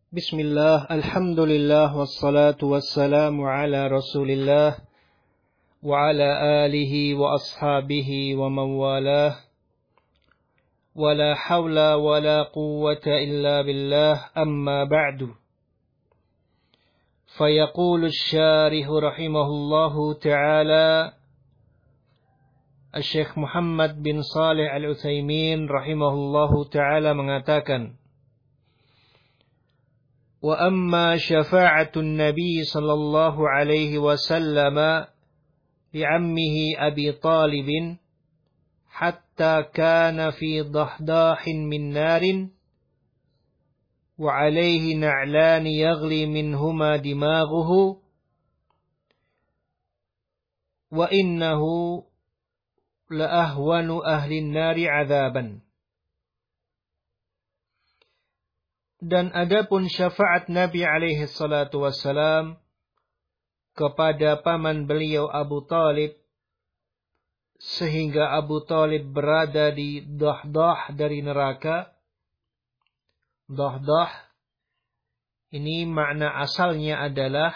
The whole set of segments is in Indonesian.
Bismillah, alhamdulillah, wassalatu wassalamu ala rasulillah wa ala alihi wa ashabihi wa mawalah wa la hawla wa la quwwata illa billah amma ba'du. Fayaqulu syarihu rahimahullahu ta'ala Syekh Muhammad bin Salih Al-Utsaimin rahimahullahu ta'ala mengatakan, وأما شفاعة النبي صلى الله عليه وسلم لعمه أبي طالب حتى كان في ضحضاح من نار وعليه نعلان يغلي منهما دماغه وإنه لأهون أهل النار عذابا. Dan adapun syafaat Nabi alaihi salatu wassalam kepada paman beliau Abu Talib, sehingga Abu Talib berada di dahdah dari neraka. Dahdah ini makna asalnya adalah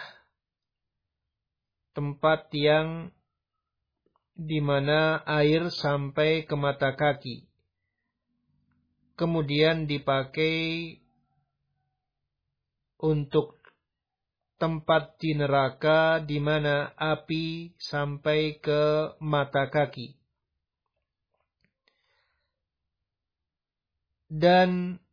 tempat yang di mana air sampai ke mata kaki, kemudian dipakai untuk tempat di neraka di mana api sampai ke mata kaki. Dan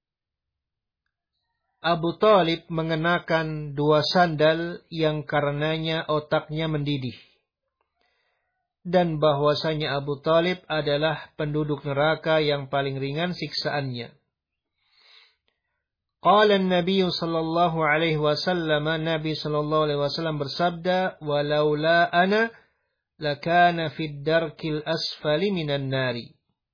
Abu Talib mengenakan 2 sandal yang karenanya otaknya mendidih. Dan bahwasanya Abu Talib adalah penduduk neraka yang paling ringan siksaannya. Qala an-nabiy sallallahu alaihi wasallam, Nabi sallallahu alaihi wasallam bersabda, walaula ana lakana fid darkil asfali minan nari.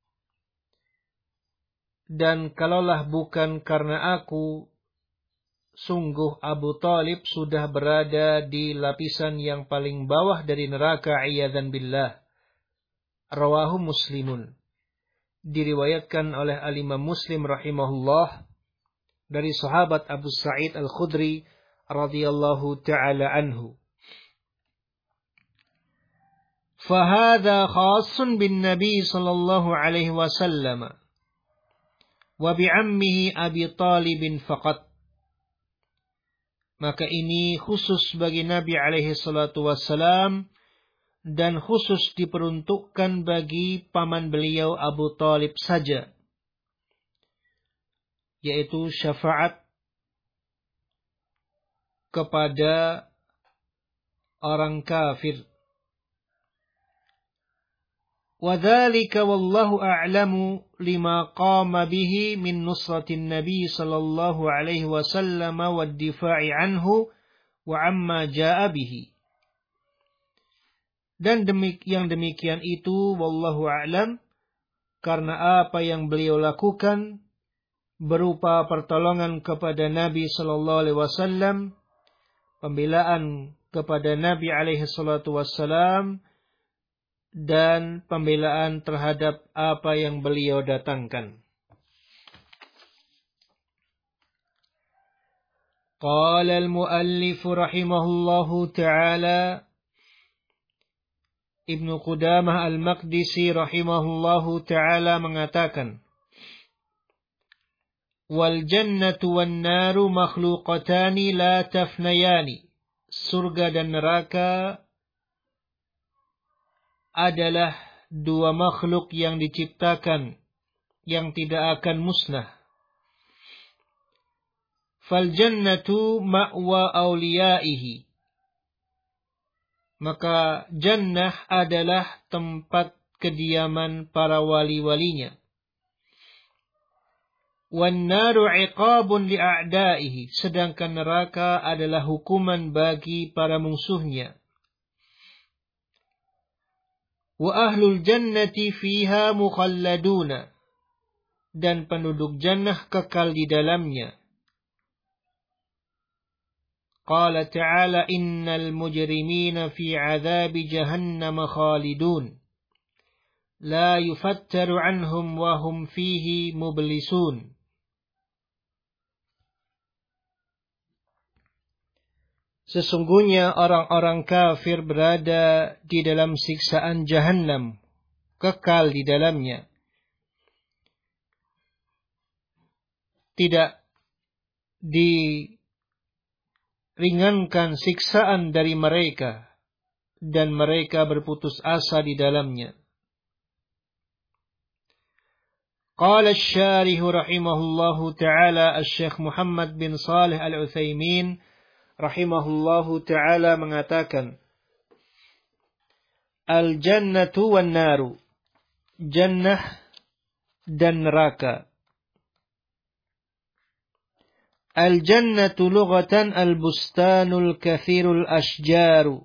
Dan kalaulah bukan karena aku, sungguh Abu Talib sudah berada di lapisan yang paling bawah dari neraka, iyadzan billah. Rawahu Muslimun. Diriwayatkan oleh al-Imam Muslim rahimahullah dari sahabat Abu Sa'id Al-Khudri radhiyallahu ta'ala anhu. Fahadha khasun bin Nabi sallallahu alaihi wasallam wa bi'ammihi Abi Talib faqat. Maka ini khusus bagi Nabi alaihi salatu wassalam dan khusus diperuntukkan bagi paman beliau Abu Talib saja, yaitu syafaat kepada orang kafir. Wadzalika wallahu a'lamu lima qama bihi min nusratin nabi sallallahu alaihi wasallam wad difa'i anhu wa amma jaa'a bihi. Dan demikian itu wallahu a'lam, karena apa yang beliau lakukan berupa pertolongan kepada Nabi sallallahu alaihi wasallam, pembelaan kepada Nabi alaihi salatu wasallam, dan pembelaan terhadap apa yang beliau datangkan. Qala al-muallif rahimahullahu ta'ala, Ibnu Qudamah al-Maqdisi rahimahullahu ta'ala mengatakan, wal jannatu wan naru makhluqatani la tafnayani. Surga dan neraka adalah 2 makhluk yang diciptakan yang tidak akan musnah. Fal jannatu ma'wa awliyaihi. Maka jannah adalah tempat kediaman para wali-walinya. Wan naru iqabun li'a'daihi. Sedangkan neraka adalah hukuman bagi para musuhnya. Wa ahlul jannati fiha mukhalladuna. Dan penduduk jannah kekal di dalamnya. Qala ta'ala innal mujrimina fi 'adzabi jahannam khalidun. La yufattaru 'anhum wa hum fihi mublisun. Sesungguhnya orang-orang kafir berada di dalam siksaan Jahannam, kekal di dalamnya. Tidak diringankan siksaan dari mereka, dan mereka berputus asa di dalamnya. Qala asy-syarih rahimahullahu ta'ala Asy-Syaikh Muhammad bin Shalih Al-Utsaimin rahimahullahu ta'ala mengatakan, Al-jannatu wan naru, jannah dan neraka. Al-jannatu lughatan al-bustanul kathirul ashjaru.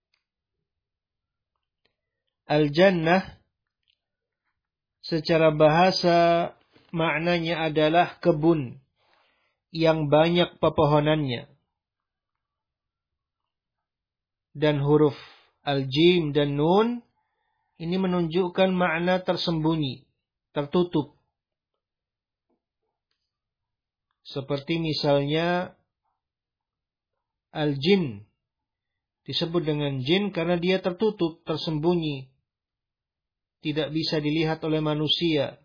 Al-jannah secara bahasa maknanya adalah kebun yang banyak pepohonannya. Dan huruf al-jim dan nun ini menunjukkan makna tersembunyi, tertutup. Seperti misalnya al-jin disebut dengan jin karena dia tertutup, tersembunyi, tidak bisa dilihat oleh manusia.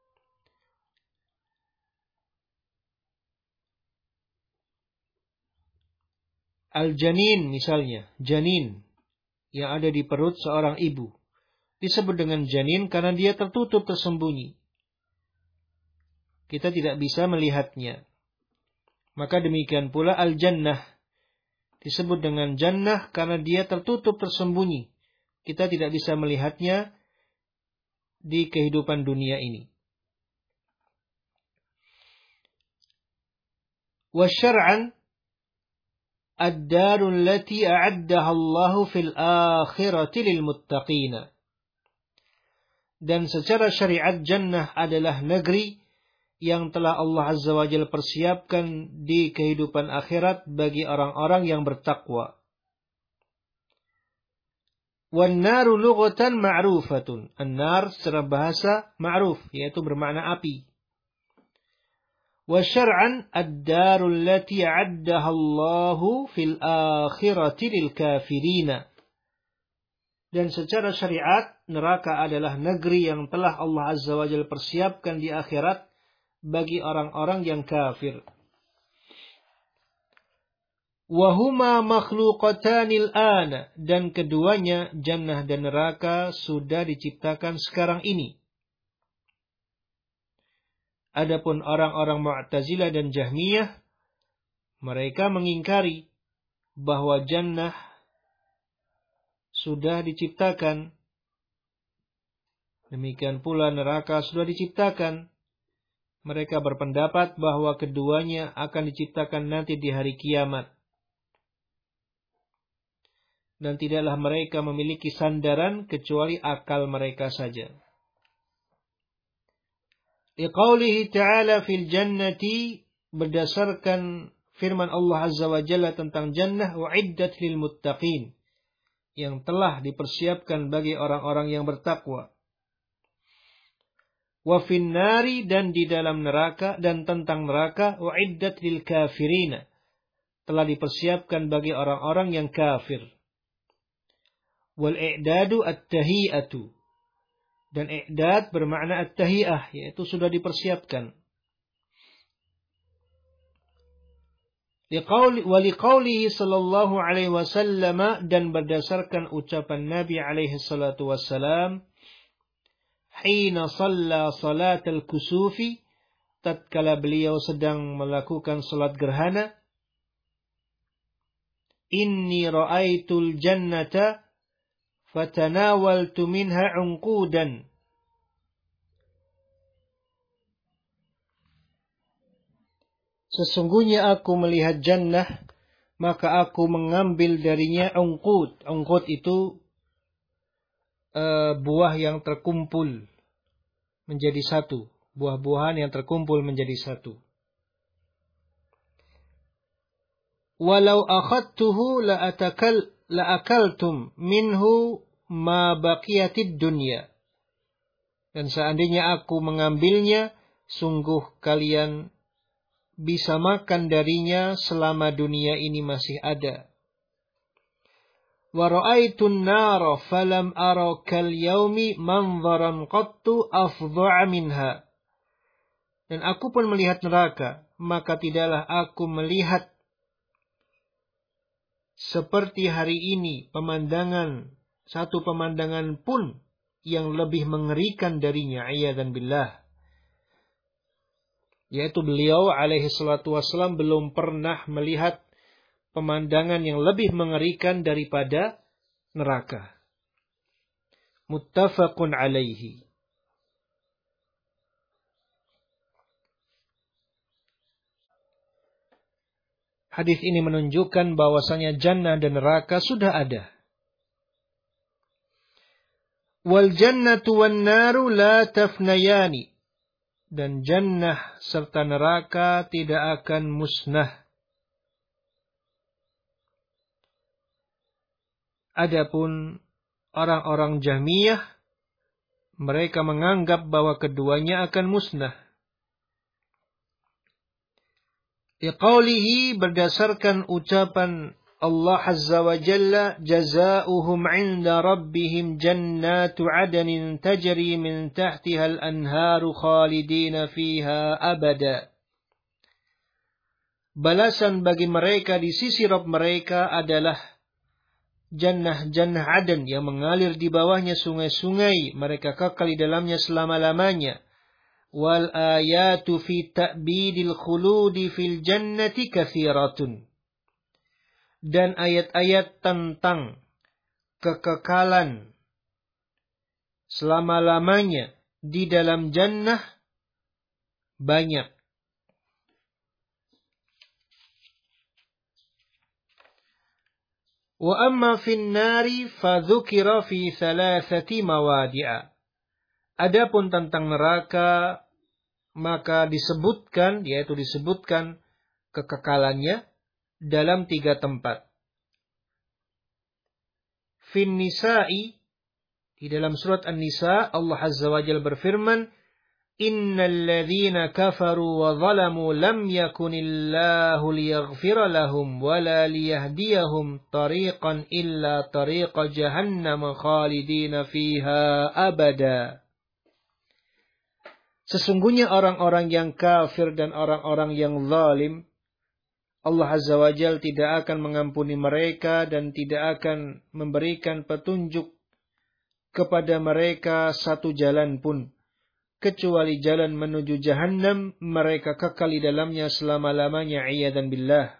Al-janin misalnya, janin yang ada di perut seorang ibu disebut dengan janin karena dia tertutup, tersembunyi. Kita tidak bisa melihatnya. Maka demikian pula al-jannah disebut dengan jannah karena dia tertutup, tersembunyi. Kita tidak bisa melihatnya di kehidupan dunia ini. Wa syar'an ad-darul lati a'addaha Allahu fil akhirati lil muttaqin. Dan secara syariat jannah adalah negeri yang telah Allah Azza wa Jalla persiapkan di kehidupan akhirat bagi orang-orang yang bertakwa. Wan naru lughatan ma'rufatun. An-nar secara bahasa ma'ruf, yaitu bermakna api. Wa syar'an ad-darul lati 'addaha Allahu fil akhirati lil kafirina. Dan secara syariat neraka adalah negeri yang telah Allah Azza wa Jalla persiapkan di akhirat bagi orang-orang yang kafir. Wa huma makhluqatanil ana, dan keduanya jannah dan neraka sudah diciptakan sekarang ini. Adapun orang-orang Mu'tazilah dan Jahmiyah, mereka mengingkari bahwa jannah sudah diciptakan. Demikian pula neraka sudah diciptakan. Mereka berpendapat bahwa keduanya akan diciptakan nanti di hari kiamat. Dan tidaklah mereka memiliki sandaran kecuali akal mereka saja. Liqaulihi ta'ala fil jannati, berdasarkan firman Allah Azza wa Jalla tentang jannah, u'iddat lil muttaqin, yang telah dipersiapkan bagi orang-orang yang bertakwa. Wa fin nari, dan di dalam neraka, dan tentang neraka, u'iddat lil kafirina, telah dipersiapkan bagi orang-orang yang kafir. Wal i'dadu at-tahiyatu, dan i'dad bermakna at-tahiyah, yaitu sudah dipersiapkan. Wa liqaulihi sallallahu alaihi wasallam, dan berdasarkan ucapan Nabi alaihi salatu wassalam, hina shalla salat al-kusufi, tatkala beliau sedang melakukan salat gerhana, inni ra'aitul jannata fatanawaltu minha unqudan. Sesungguhnya aku melihat jannah, maka aku mengambil darinya unqud. Unqud itu buah yang terkumpul menjadi satu. Buah-buahan yang terkumpul menjadi satu. Walau akhadtuhu la'akaltum minhu ma baqiyatid dunya. Dan seandainya aku mengambilnya, sungguh kalian bisa makan darinya selama dunia ini masih ada. Wa ra'aitun nara falam ara kal yaumi manzaran qattu afdha'a minha. Dan aku pun melihat neraka, maka tidaklah aku melihat seperti hari ini satu pemandangan pun yang lebih mengerikan darinya, a'yadzan billah. Yaitu beliau alaihi salatu wassalam belum pernah melihat pemandangan yang lebih mengerikan daripada neraka. Muttafaqun alaihi. Hadis ini menunjukkan bahwasanya jannah dan neraka sudah ada. Wal jannatu wan naru la tafnayani. Dan jannah serta neraka tidak akan musnah. Adapun orang-orang Jahmiyah, mereka menganggap bahwa keduanya akan musnah. Liqaulihi, berdasarkan ucapan Allah Azza wa Jalla, jazaa'uhum 'inda rabbihim jannatu 'adnin tajri min tahtiha al-anharu khalidina fiha abada. Balasan bagi mereka di sisi Rabb mereka adalah jannah-jannah Aden yang mengalir di bawahnya sungai-sungai, mereka kekal di dalamnya selama-lamanya. Wal ayatu fi ta'bidil khuludi fil jannati katsiratun. Dan ayat-ayat tentang kekekalan selama-lamanya di dalam jannah banyak. Wa amma fin nari fadzukira fi thalathati mawadi'a. Adapun tentang neraka, maka disebutkan kekekalannya dalam 3 tempat. Fin nisa'i, di dalam surat An-Nisa, Allah Azza wa Jalla berfirman, Innal ladzina kafaru wa zalamu lam yakunillahu liyaghfira lahum wa la liyahdiyahum tariqan illa tariqa jahannam khalidina fiha abada. Sesungguhnya orang-orang yang kafir dan orang-orang yang zalim, Allah Azza wa Jalla tidak akan mengampuni mereka dan tidak akan memberikan petunjuk kepada mereka satu jalan pun, kecuali jalan menuju jahannam, mereka kekal di dalamnya selama-lamanya, a'yadzan billah.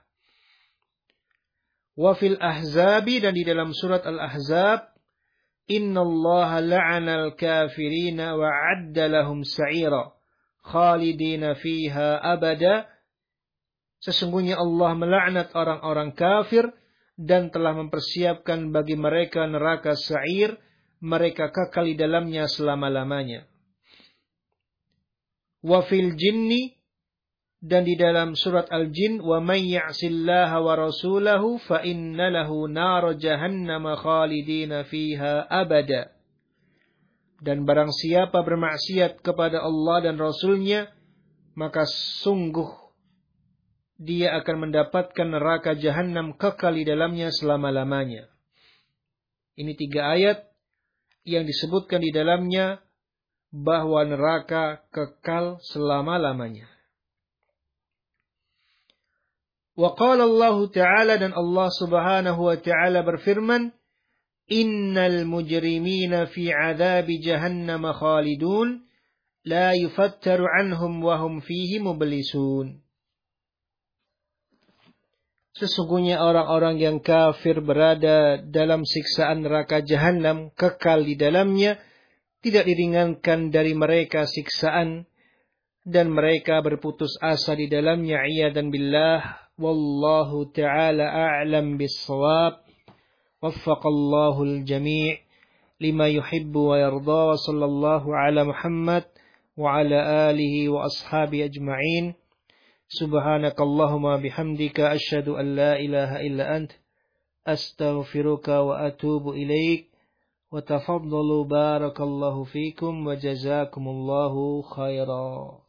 Wa fil ahzabi, dan di dalam surat Al-Ahzab, Innallaha la'anal kafirina wa 'adda lahum sa'ira khalidina fiha abada. Sesungguhnya Allah melaknat orang-orang kafir dan telah mempersiapkan bagi mereka neraka sa'ir, mereka kekal di dalamnya selama-lamanya. Wa fil jinni, dan di dalam surat Al-Jin, wa may ya'sillaha wa rasulahu fa inna lahu nar jahannam khalidina fiha abada. Dan barang siapa bermaksiat kepada Allah dan Rasulnya, maka sungguh dia akan mendapatkan neraka jahannam kekal di dalamnya selama-lamanya. Ini 3 ayat yang disebutkan di dalamnya bahwa neraka kekal selama-lamanya. Wa qala Allah Ta'ala, dan Allah Subhanahu wa Ta'ala berfirman, Innal mujrimina fi 'adzabi jahannam khalidun la yufattaru anhum wa hum fihi mublisun. Sesungguhnya orang-orang yang kafir berada dalam siksaan neraka jahannam, kekal di dalamnya, tidak diringankan dari mereka siksaan, dan mereka berputus asa di dalamnya, a'yadzan billah. Wallahu ta'ala a'lam bis-shawab. Waffaqallahu al-jami' lima yuhibbu wa yarda, wa sallallahu ala Muhammad wa ala alihi wa ashabi ajma'in. Subhanakallahumma bihamdika asyhadu an la ilaha illa ant astaghfiruka wa atubu ilaik. Wa tafaddalu barakallahu fikum wa jazakumullahu khairan.